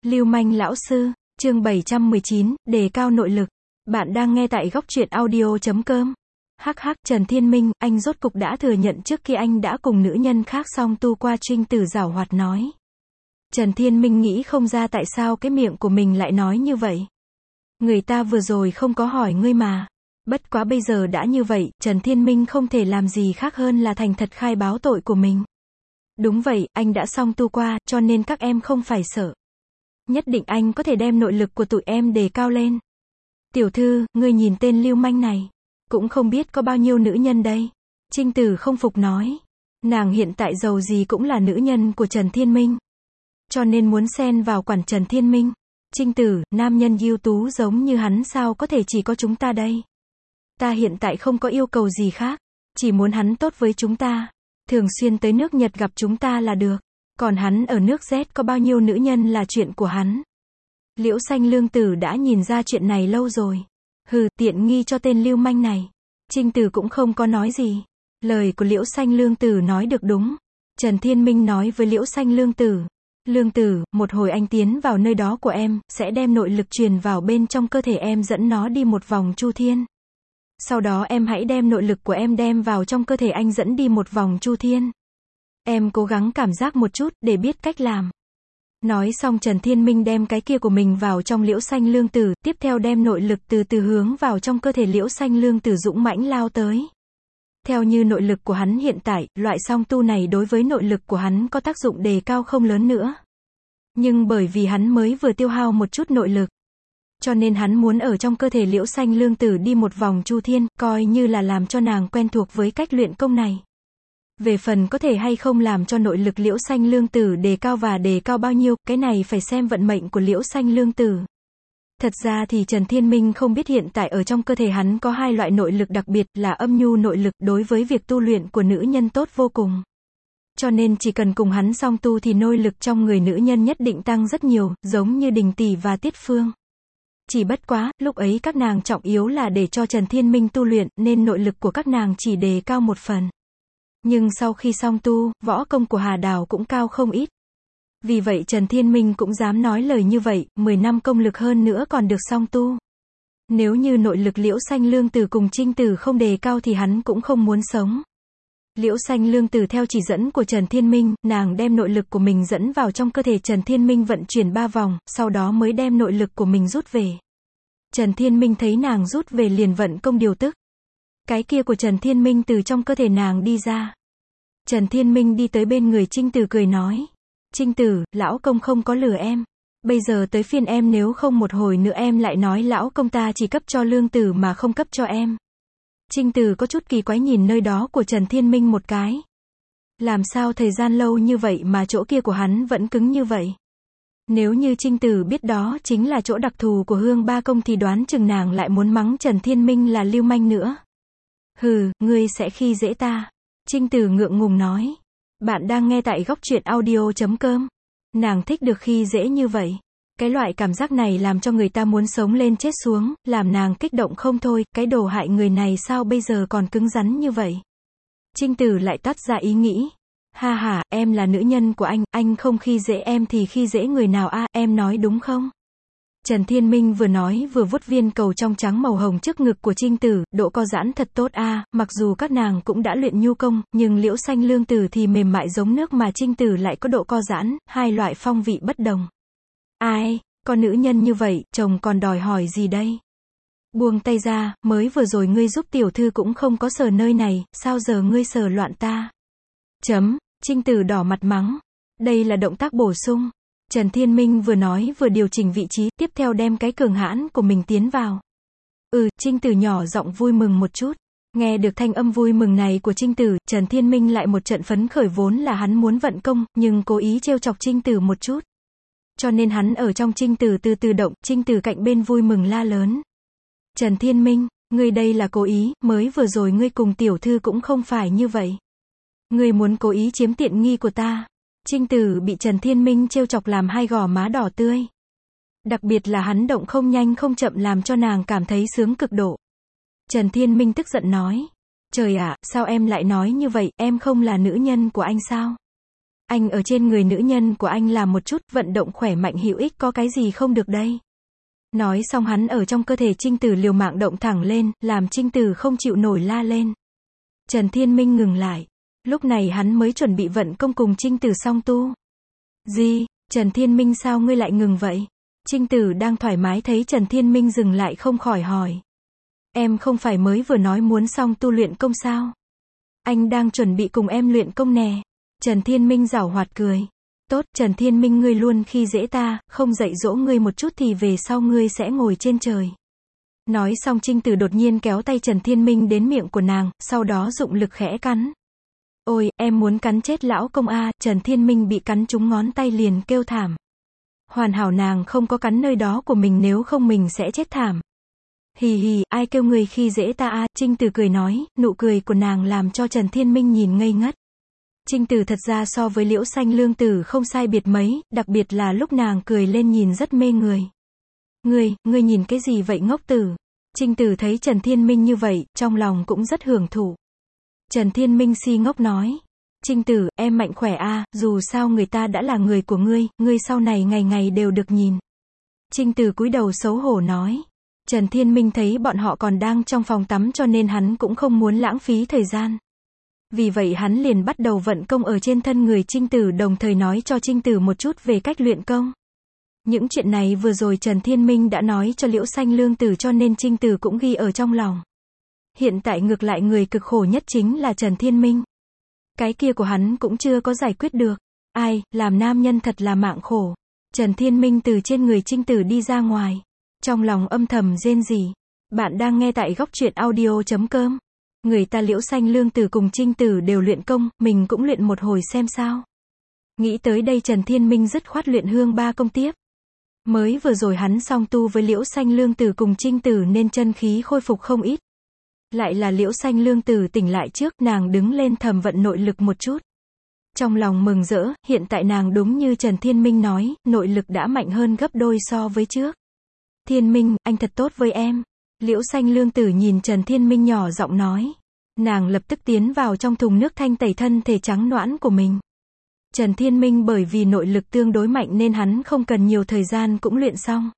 Lưu manh lão sư, chương 719, đề cao nội lực. Bạn đang nghe tại góc truyện audio.com. Hắc hắc, Trần Thiên Minh, anh rốt cục đã thừa nhận trước khi anh đã cùng nữ nhân khác song tu qua. Trinh Tử giảo hoạt nói. Trần Thiên Minh nghĩ không ra tại sao cái miệng của mình lại nói như vậy. Người ta vừa rồi không có hỏi ngươi mà. Bất quá bây giờ đã như vậy, Trần Thiên Minh không thể làm gì khác hơn là thành thật khai báo tội của mình. Đúng vậy, anh đã song tu qua, cho nên các em không phải sợ. Nhất định anh có thể đem nội lực của tụi em đề cao lên. Tiểu thư, ngươi nhìn tên lưu manh này. Cũng không biết có bao nhiêu nữ nhân đây. Trinh Tử không phục nói. Nàng hiện tại giàu gì cũng là nữ nhân của Trần Thiên Minh. Cho nên muốn xen vào quản Trần Thiên Minh. Trinh Tử, nam nhân ưu tú giống như hắn sao có thể chỉ có chúng ta đây. Ta hiện tại không có yêu cầu gì khác. Chỉ muốn hắn tốt với chúng ta. Thường xuyên tới nước Nhật gặp chúng ta là được. Còn hắn ở nước Z có bao nhiêu nữ nhân là chuyện của hắn. Liễu Xanh Lương Tử đã nhìn ra chuyện này lâu rồi. Hừ, tiện nghi cho tên lưu manh này. Trinh Tử cũng không có nói gì. Lời của Liễu Xanh Lương Tử nói được đúng. Trần Thiên Minh nói với Liễu Xanh Lương Tử. Lương Tử, một hồi anh tiến vào nơi đó của em, sẽ đem nội lực truyền vào bên trong cơ thể em, dẫn nó đi một vòng chu thiên. Sau đó em hãy đem nội lực của em đem vào trong cơ thể anh, dẫn đi một vòng chu thiên. Em cố gắng cảm giác một chút, để biết cách làm. Nói xong Trần Thiên Minh đem cái kia của mình vào trong Liễu Xanh Lương Tử, tiếp theo đem nội lực từ từ hướng vào trong cơ thể Liễu Xanh Lương Tử, dũng mãnh lao tới. Theo như nội lực của hắn hiện tại, loại song tu này đối với nội lực của hắn có tác dụng đề cao không lớn nữa. Nhưng bởi vì hắn mới vừa tiêu hao một chút nội lực, cho nên hắn muốn ở trong cơ thể Liễu Xanh Lương Tử đi một vòng chu thiên, coi như là làm cho nàng quen thuộc với cách luyện công này. Về phần có thể hay không làm cho nội lực Liễu Xanh Lương Tử đề cao và đề cao bao nhiêu, cái này phải xem vận mệnh của Liễu Xanh Lương Tử. Thật ra thì Trần Thiên Minh không biết hiện tại ở trong cơ thể hắn có hai loại nội lực đặc biệt, là âm nhu nội lực, đối với việc tu luyện của nữ nhân tốt vô cùng. Cho nên chỉ cần cùng hắn song tu thì nội lực trong người nữ nhân nhất định tăng rất nhiều, giống như Đình Tỷ và Tiết Phương. Chỉ bất quá, lúc ấy các nàng trọng yếu là để cho Trần Thiên Minh tu luyện, nên nội lực của các nàng chỉ đề cao một phần. Nhưng sau khi song tu, võ công của Hà Đào cũng cao không ít. Vì vậy Trần Thiên Minh cũng dám nói lời như vậy, 10 năm công lực hơn nữa còn được song tu. Nếu như nội lực Liễu Xanh Lương Tử cùng Trinh Tử không đề cao thì hắn cũng không muốn sống. Liễu Xanh Lương Tử theo chỉ dẫn của Trần Thiên Minh, nàng đem nội lực của mình dẫn vào trong cơ thể Trần Thiên Minh vận chuyển 3 vòng, sau đó mới đem nội lực của mình rút về. Trần Thiên Minh thấy nàng rút về liền vận công điều tức. Cái kia của Trần Thiên Minh từ trong cơ thể nàng đi ra. Trần Thiên Minh đi tới bên người Trinh Tử cười nói. Trinh Tử, lão công không có lừa em. Bây giờ tới phiên em, nếu không một hồi nữa em lại nói lão công ta chỉ cấp cho Lương Tử mà không cấp cho em. Trinh Tử có chút kỳ quái nhìn nơi đó của Trần Thiên Minh một cái. Làm sao thời gian lâu như vậy mà chỗ kia của hắn vẫn cứng như vậy? Nếu như Trinh Tử biết đó chính là chỗ đặc thù của Hương Ba Công thì đoán chừng nàng lại muốn mắng Trần Thiên Minh là lưu manh nữa. Hừ, ngươi sẽ khi dễ ta. Trinh Tử ngượng ngùng nói. Bạn đang nghe tại góc truyện audio.com. Nàng thích được khi dễ như vậy. Cái loại cảm giác này làm cho người ta muốn sống lên chết xuống, làm nàng kích động không thôi, cái đồ hại người này sao bây giờ còn cứng rắn như vậy. Trinh Tử lại toát ra ý nghĩ. Ha ha, em là nữ nhân của anh không khi dễ em thì khi dễ người nào a, em nói đúng không? Trần Thiên Minh vừa nói vừa vuốt viên cầu trong trắng màu hồng trước ngực của Trinh Tử, độ co giãn thật tốt a, mặc dù các nàng cũng đã luyện nhu công, nhưng Liễu Xanh Lương Tử thì mềm mại giống nước mà Trinh Tử lại có độ co giãn, hai loại phong vị bất đồng. Ai, con nữ nhân như vậy, chồng còn đòi hỏi gì đây? Buông tay ra, mới vừa rồi ngươi giúp tiểu thư cũng không có sờ nơi này, sao giờ ngươi sờ loạn ta? Trinh Tử đỏ mặt mắng. Đây là động tác bổ sung. Trần Thiên Minh vừa nói vừa điều chỉnh vị trí, tiếp theo đem cái cường hãn của mình tiến vào. Trinh Tử nhỏ giọng vui mừng một chút. Nghe được thanh âm vui mừng này của Trinh Tử, Trần Thiên Minh lại một trận phấn khởi, vốn là hắn muốn vận công, nhưng cố ý trêu chọc Trinh Tử một chút. Cho nên hắn ở trong Trinh Tử từ từ động, Trinh Tử cạnh bên vui mừng la lớn. Trần Thiên Minh, ngươi đây là cố ý, mới vừa rồi ngươi cùng tiểu thư cũng không phải như vậy. Ngươi muốn cố ý chiếm tiện nghi của ta. Trinh Tử bị Trần Thiên Minh trêu chọc làm hai gò má đỏ tươi. Đặc biệt là hắn động không nhanh không chậm làm cho nàng cảm thấy sướng cực độ. Trần Thiên Minh tức giận nói. Trời ạ, sao em lại nói như vậy, em không là nữ nhân của anh sao? Anh ở trên người nữ nhân của anh làm một chút vận động khỏe mạnh hữu ích có cái gì không được đây. Nói xong hắn ở trong cơ thể Trinh Tử liều mạng động thẳng lên, làm Trinh Tử không chịu nổi la lên. Trần Thiên Minh ngừng lại. Lúc này hắn mới chuẩn bị vận công cùng Trinh Tử song tu. Gì, Trần Thiên Minh sao ngươi lại ngừng vậy? Trinh Tử đang thoải mái thấy Trần Thiên Minh dừng lại không khỏi hỏi. Em không phải mới vừa nói muốn song tu luyện công sao? Anh đang chuẩn bị cùng em luyện công nè. Trần Thiên Minh giảo hoạt cười. Tốt, Trần Thiên Minh ngươi luôn khi dễ ta, không dạy dỗ ngươi một chút thì về sau ngươi sẽ ngồi trên trời. Nói xong Trinh Tử đột nhiên kéo tay Trần Thiên Minh đến miệng của nàng, sau đó dụng lực khẽ cắn. Ôi, em muốn cắn chết lão công a. Trần Thiên Minh bị cắn trúng ngón tay liền kêu thảm. Hoàn hảo nàng không có cắn nơi đó của mình, nếu không mình sẽ chết thảm. Hì hì, ai kêu người khi dễ ta a. Trinh Tử cười nói, nụ cười của nàng làm cho Trần Thiên Minh nhìn ngây ngất. Trinh Tử thật ra so với Liễu Xanh Lương Tử không sai biệt mấy, đặc biệt là lúc nàng cười lên nhìn rất mê người. Ngươi nhìn cái gì vậy ngốc tử? Trinh Tử thấy Trần Thiên Minh như vậy, trong lòng cũng rất hưởng thụ. Trần Thiên Minh si ngốc nói. Trinh Tử, em mạnh khỏe a, dù sao người ta đã là người của ngươi sau này ngày ngày đều được nhìn. Trinh Tử cúi đầu xấu hổ nói. Trần Thiên Minh thấy bọn họ còn đang trong phòng tắm cho nên hắn cũng không muốn lãng phí thời gian. Vì vậy hắn liền bắt đầu vận công ở trên thân người Trinh Tử, đồng thời nói cho Trinh Tử một chút về cách luyện công. Những chuyện này vừa rồi Trần Thiên Minh đã nói cho Liễu Xanh Lương Tử cho nên Trinh Tử cũng ghi ở trong lòng. Hiện tại ngược lại người cực khổ nhất chính là Trần Thiên Minh. Cái kia của hắn cũng chưa có giải quyết được. Ai, làm nam nhân thật là mạng khổ. Trần Thiên Minh từ trên người Trinh Tử đi ra ngoài. Trong lòng âm thầm rên rỉ. Bạn đang nghe tại góc truyện audio.com. Người ta Liễu Xanh Lương Tử cùng Trinh Tử đều luyện công, mình cũng luyện một hồi xem sao. Nghĩ tới đây Trần Thiên Minh dứt khoát luyện hương ba công tiếp. Mới vừa rồi hắn song tu với Liễu Xanh Lương Tử cùng Trinh Tử nên chân khí khôi phục không ít. Lại là Liễu Xanh Lương Tử tỉnh lại trước, nàng đứng lên thầm vận nội lực một chút. Trong lòng mừng rỡ, hiện tại nàng đúng như Trần Thiên Minh nói, nội lực đã mạnh hơn gấp đôi so với trước. Thiên Minh, anh thật tốt với em. Liễu Xanh Lương Tử nhìn Trần Thiên Minh nhỏ giọng nói. Nàng lập tức tiến vào trong thùng nước thanh tẩy thân thể trắng nõn của mình. Trần Thiên Minh bởi vì nội lực tương đối mạnh nên hắn không cần nhiều thời gian cũng luyện xong.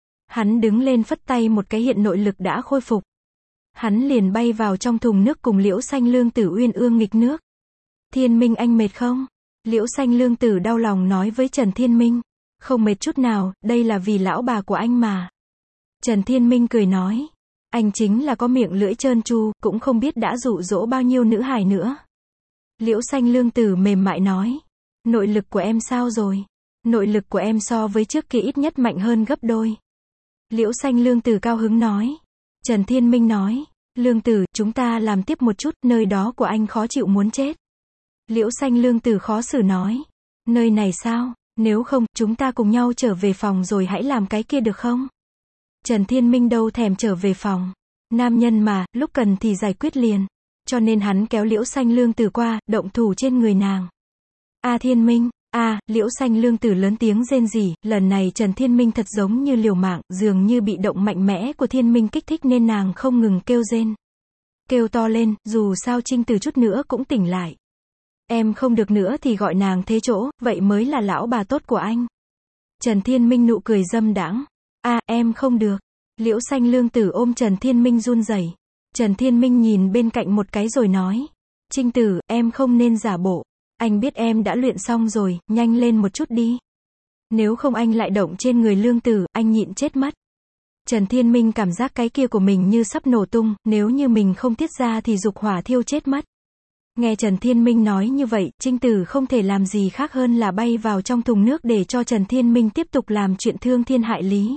Hắn đứng lên phất tay một cái hiện nội lực đã khôi phục. Hắn liền bay vào trong thùng nước cùng Liễu Xanh Lương Tử uyên ương nghịch nước. Thiên Minh anh mệt không? Liễu Xanh Lương Tử đau lòng nói với Trần Thiên Minh. Không mệt chút nào, đây là vì lão bà của anh mà. Trần Thiên Minh cười nói. Anh chính là có miệng lưỡi trơn tru, cũng không biết đã dụ dỗ bao nhiêu nữ hài nữa. Liễu Xanh Lương Tử mềm mại nói. Nội lực của em sao rồi? Nội lực của em so với trước kia ít nhất mạnh hơn gấp đôi. Liễu Xanh Lương Tử cao hứng nói. Trần Thiên Minh nói. Lương Tử, chúng ta làm tiếp một chút, nơi đó của anh khó chịu muốn chết. Liễu Xanh Lương Tử khó xử nói. Nơi này sao? Nếu không, chúng ta cùng nhau trở về phòng rồi hãy làm cái kia được không? Trần Thiên Minh đâu thèm trở về phòng. Nam nhân mà, lúc cần thì giải quyết liền. Cho nên hắn kéo Liễu Xanh Lương Tử qua, động thủ trên người nàng. Thiên Minh, Liễu Xanh Lương Tử lớn tiếng rên rỉ, lần này Trần Thiên Minh thật giống như liều mạng, dường như bị động mạnh mẽ của Thiên Minh kích thích nên nàng không ngừng kêu rên. Kêu to lên, dù sao Trinh Tử chút nữa cũng tỉnh lại. Em không được nữa thì gọi nàng thế chỗ, vậy mới là lão bà tốt của anh. Trần Thiên Minh nụ cười dâm đãng. Em không được. Liễu Xanh Lương Tử ôm Trần Thiên Minh run rẩy. Trần Thiên Minh nhìn bên cạnh một cái rồi nói. Trinh Tử, em không nên giả bộ. Anh biết em đã luyện xong rồi, nhanh lên một chút đi. Nếu không anh lại động trên người Lương Tử, anh nhịn chết mất. Trần Thiên Minh cảm giác cái kia của mình như sắp nổ tung, nếu như mình không tiết ra thì dục hỏa thiêu chết mất. Nghe Trần Thiên Minh nói như vậy, Trinh Tử không thể làm gì khác hơn là bay vào trong thùng nước để cho Trần Thiên Minh tiếp tục làm chuyện thương thiên hại lý.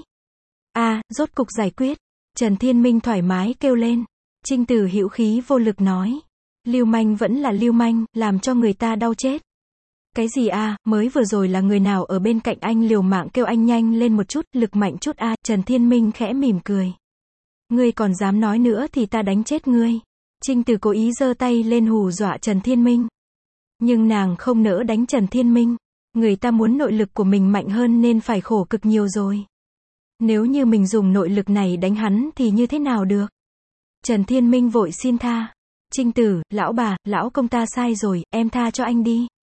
Rốt cục giải quyết. Trần Thiên Minh thoải mái kêu lên. Trinh Tử hữu khí vô lực nói. Lưu manh vẫn là lưu manh, làm cho người ta đau chết. Cái gì mới vừa rồi là người nào ở bên cạnh anh liều mạng kêu anh nhanh lên một chút, lực mạnh chút Trần Thiên Minh khẽ mỉm cười. Ngươi còn dám nói nữa thì ta đánh chết ngươi. Trinh Tử cố ý giơ tay lên hù dọa Trần Thiên Minh. Nhưng nàng không nỡ đánh Trần Thiên Minh. Người ta muốn nội lực của mình mạnh hơn nên phải khổ cực nhiều rồi. Nếu như mình dùng nội lực này đánh hắn thì như thế nào được? Trần Thiên Minh vội xin tha. Trinh Tử, lão bà, lão công ta sai rồi, em tha cho anh đi.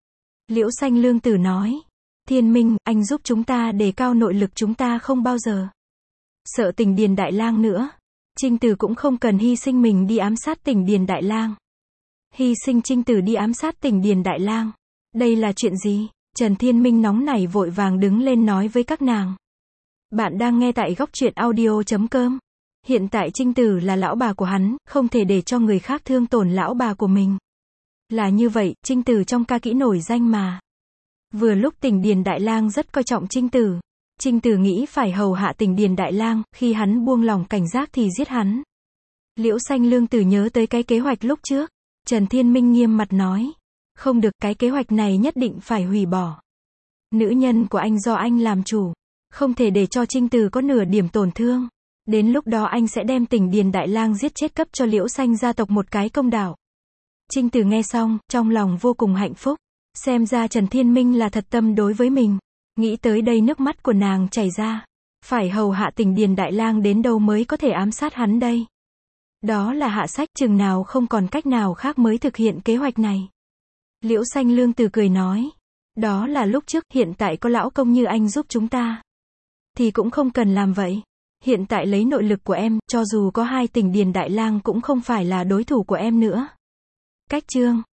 Liễu Xanh Lương Tử nói. Thiên Minh, anh giúp chúng ta đề cao nội lực, chúng ta không bao giờ sợ Tỉnh Điền Đại Lang nữa. Trinh Tử cũng không cần hy sinh mình đi ám sát Tỉnh Điền Đại Lang. Hy sinh Trinh Tử đi ám sát Tỉnh Điền Đại Lang. Đây là chuyện gì? Trần Thiên Minh nóng nảy vội vàng đứng lên nói với các nàng. Bạn đang nghe tại góc truyện audio.com. Hiện tại Trinh Tử là lão bà của hắn, không thể để cho người khác thương tổn lão bà của mình. Là như vậy, Trinh Tử trong ca kỹ nổi danh mà. Vừa lúc Tỉnh Điền Đại Lang rất coi trọng Trinh Tử. Trinh Tử nghĩ phải hầu hạ Tỉnh Điền Đại Lang, khi hắn buông lỏng cảnh giác thì giết hắn. Liễu Xanh Lương Tử nhớ tới cái kế hoạch lúc trước. Trần Thiên Minh nghiêm mặt nói. Không được, cái kế hoạch này nhất định phải hủy bỏ. Nữ nhân của anh do anh làm chủ. Không thể để cho Trinh Tử có nửa điểm tổn thương. Đến lúc đó anh sẽ đem Tỉnh Điền Đại Lang giết chết, cấp cho Liễu Xanh gia tộc một cái công đạo. Trinh Tử nghe xong, trong lòng vô cùng hạnh phúc. Xem ra Trần Thiên Minh là thật tâm đối với mình. Nghĩ tới đây nước mắt của nàng chảy ra. Phải hầu hạ Tỉnh Điền Đại Lang đến đâu mới có thể ám sát hắn đây? Đó là hạ sách, chừng nào không còn cách nào khác mới thực hiện kế hoạch này. Liễu Xanh Lương Tử cười nói. Đó là lúc trước, hiện tại có lão công như anh giúp chúng ta thì cũng không cần làm vậy. Hiện tại lấy nội lực của em, cho dù có hai Tỉnh Điền Đại Lang cũng không phải là đối thủ của em nữa. Cách chương